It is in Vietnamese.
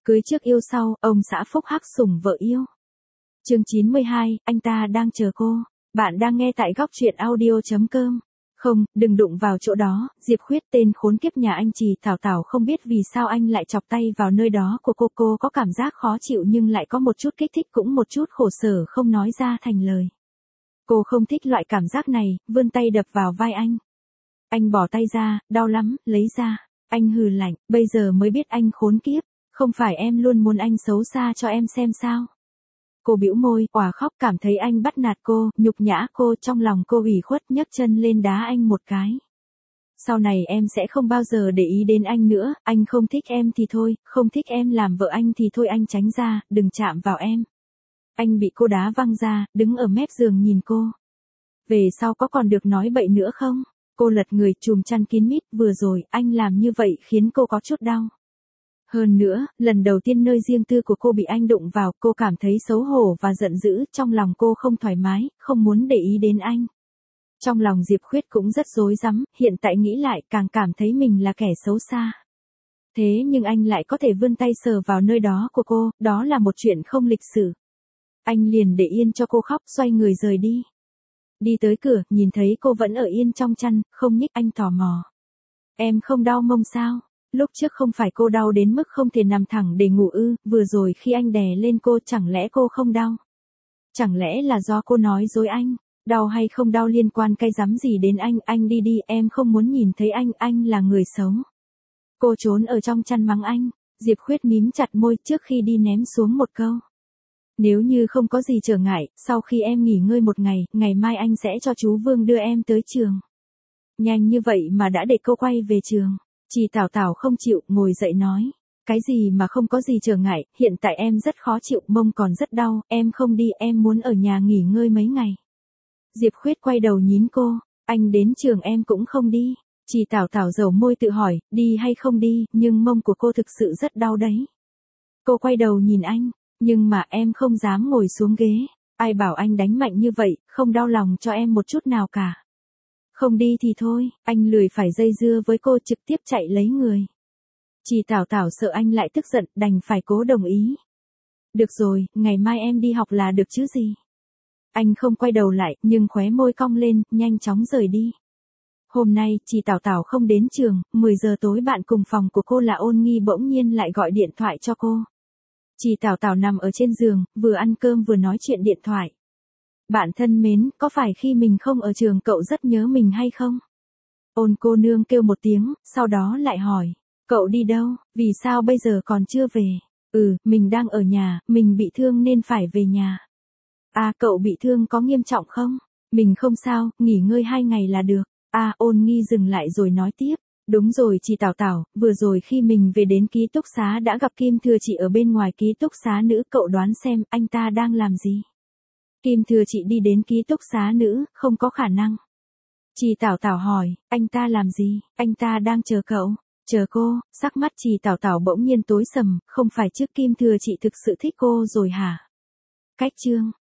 Cưới trước yêu sau, ông xã phúc hắc sủng vợ yêu. Chương 92, anh ta đang chờ cô. Bạn đang nghe tại góc truyện audio.com. Không, đừng đụng vào chỗ đó, Diệp Khuyết tên khốn kiếp nhà anh Trì Thảo Thảo không biết vì sao anh lại chọc tay vào nơi đó của cô có cảm giác khó chịu nhưng lại có một chút kích thích cũng một chút khổ sở không nói ra thành lời. Cô không thích loại cảm giác này, vươn tay đập vào vai anh. Anh bỏ tay ra, đau lắm, lấy ra. Anh hừ lạnh, bây giờ mới biết anh khốn kiếp, không phải em luôn muốn anh xấu xa cho em xem sao. Cô bĩu môi, òa khóc cảm thấy anh bắt nạt cô, nhục nhã cô, trong lòng cô ủy khuất nhấc chân lên đá anh một cái. Sau này em sẽ không bao giờ để ý đến anh nữa, anh không thích em thì thôi, không thích em làm vợ anh thì thôi anh tránh ra, đừng chạm vào em. Anh bị cô đá văng ra, đứng ở mép giường nhìn cô. Về sau có còn được nói bậy nữa không? Cô lật người chùm chăn kín mít, vừa rồi, anh làm như vậy khiến cô có chút đau. Hơn nữa, lần đầu tiên nơi riêng tư của cô bị anh đụng vào, cô cảm thấy xấu hổ và giận dữ, trong lòng cô không thoải mái, không muốn để ý đến anh. Trong lòng Diệp Khuyết cũng rất rối rắm, hiện tại nghĩ lại càng cảm thấy mình là kẻ xấu xa. Thế nhưng anh lại có thể vươn tay sờ vào nơi đó của cô, đó là một chuyện không lịch sự. Anh liền để yên cho cô khóc, xoay người rời đi. Đi tới cửa, nhìn thấy cô vẫn ở yên trong chăn, không nhích, anh tò mò. Em không đau mông sao? Lúc trước không phải cô đau đến mức không thể nằm thẳng để ngủ ư, vừa rồi khi anh đè lên cô chẳng lẽ cô không đau? Chẳng lẽ là do cô nói dối anh? Đau hay không đau liên quan cái rắm gì đến anh đi đi, em không muốn nhìn thấy anh là người xấu. Cô trốn ở trong chăn mắng anh, Diệp Khuyết mím chặt môi trước khi đi ném xuống một câu. Nếu như không có gì trở ngại, sau khi em nghỉ ngơi một ngày, ngày mai anh sẽ cho chú Vương đưa em tới trường. Nhanh như vậy mà đã để cô quay về trường. Trì Thảo Thảo không chịu, ngồi dậy nói. Cái gì mà không có gì trở ngại, hiện tại em rất khó chịu, mông còn rất đau, em không đi, em muốn ở nhà nghỉ ngơi mấy ngày. Diệp Khuyết quay đầu nhín cô, anh đến trường em cũng không đi. Trì Thảo Thảo dầu môi tự hỏi, đi hay không đi, nhưng mông của cô thực sự rất đau đấy. Cô quay đầu nhìn anh, nhưng mà em không dám ngồi xuống ghế. Ai bảo anh đánh mạnh như vậy, không đau lòng cho em một chút nào cả. Không đi thì thôi, anh lười phải dây dưa với cô, trực tiếp chạy lấy người. Trì Thảo Thảo sợ anh lại tức giận, đành phải cố đồng ý. Được rồi, ngày mai em đi học là được chứ gì. Anh không quay đầu lại, nhưng khóe môi cong lên, nhanh chóng rời đi. Hôm nay, Trì Thảo Thảo không đến trường, 10 giờ tối bạn cùng phòng của cô là Ôn Nghi bỗng nhiên lại gọi điện thoại cho cô. Trì Thảo Thảo nằm ở trên giường, vừa ăn cơm vừa nói chuyện điện thoại. Bạn thân mến, có phải khi mình không ở trường cậu rất nhớ mình hay không? Ôn cô nương kêu một tiếng, sau đó lại hỏi. Cậu đi đâu, vì sao bây giờ còn chưa về? Mình đang ở nhà, mình bị thương nên phải về nhà. À, cậu bị thương có nghiêm trọng không? Mình không sao, nghỉ ngơi 2 ngày là được. À, Ôn Nghi dừng lại rồi nói tiếp. Đúng rồi Trì Thảo Thảo, vừa rồi khi mình về đến ký túc xá đã gặp Kim Thừa Chị ở bên ngoài ký túc xá nữ, cậu đoán xem anh ta đang làm gì? Kim Thừa Chị đi đến ký túc xá nữ, không có khả năng. Trì Thảo Thảo hỏi, anh ta làm gì? Anh ta đang chờ cậu. Chờ cô, sắc mắt Trì Thảo Thảo bỗng nhiên tối sầm, không phải trước Kim Thừa Chị thực sự thích cô rồi hả? Cách chương.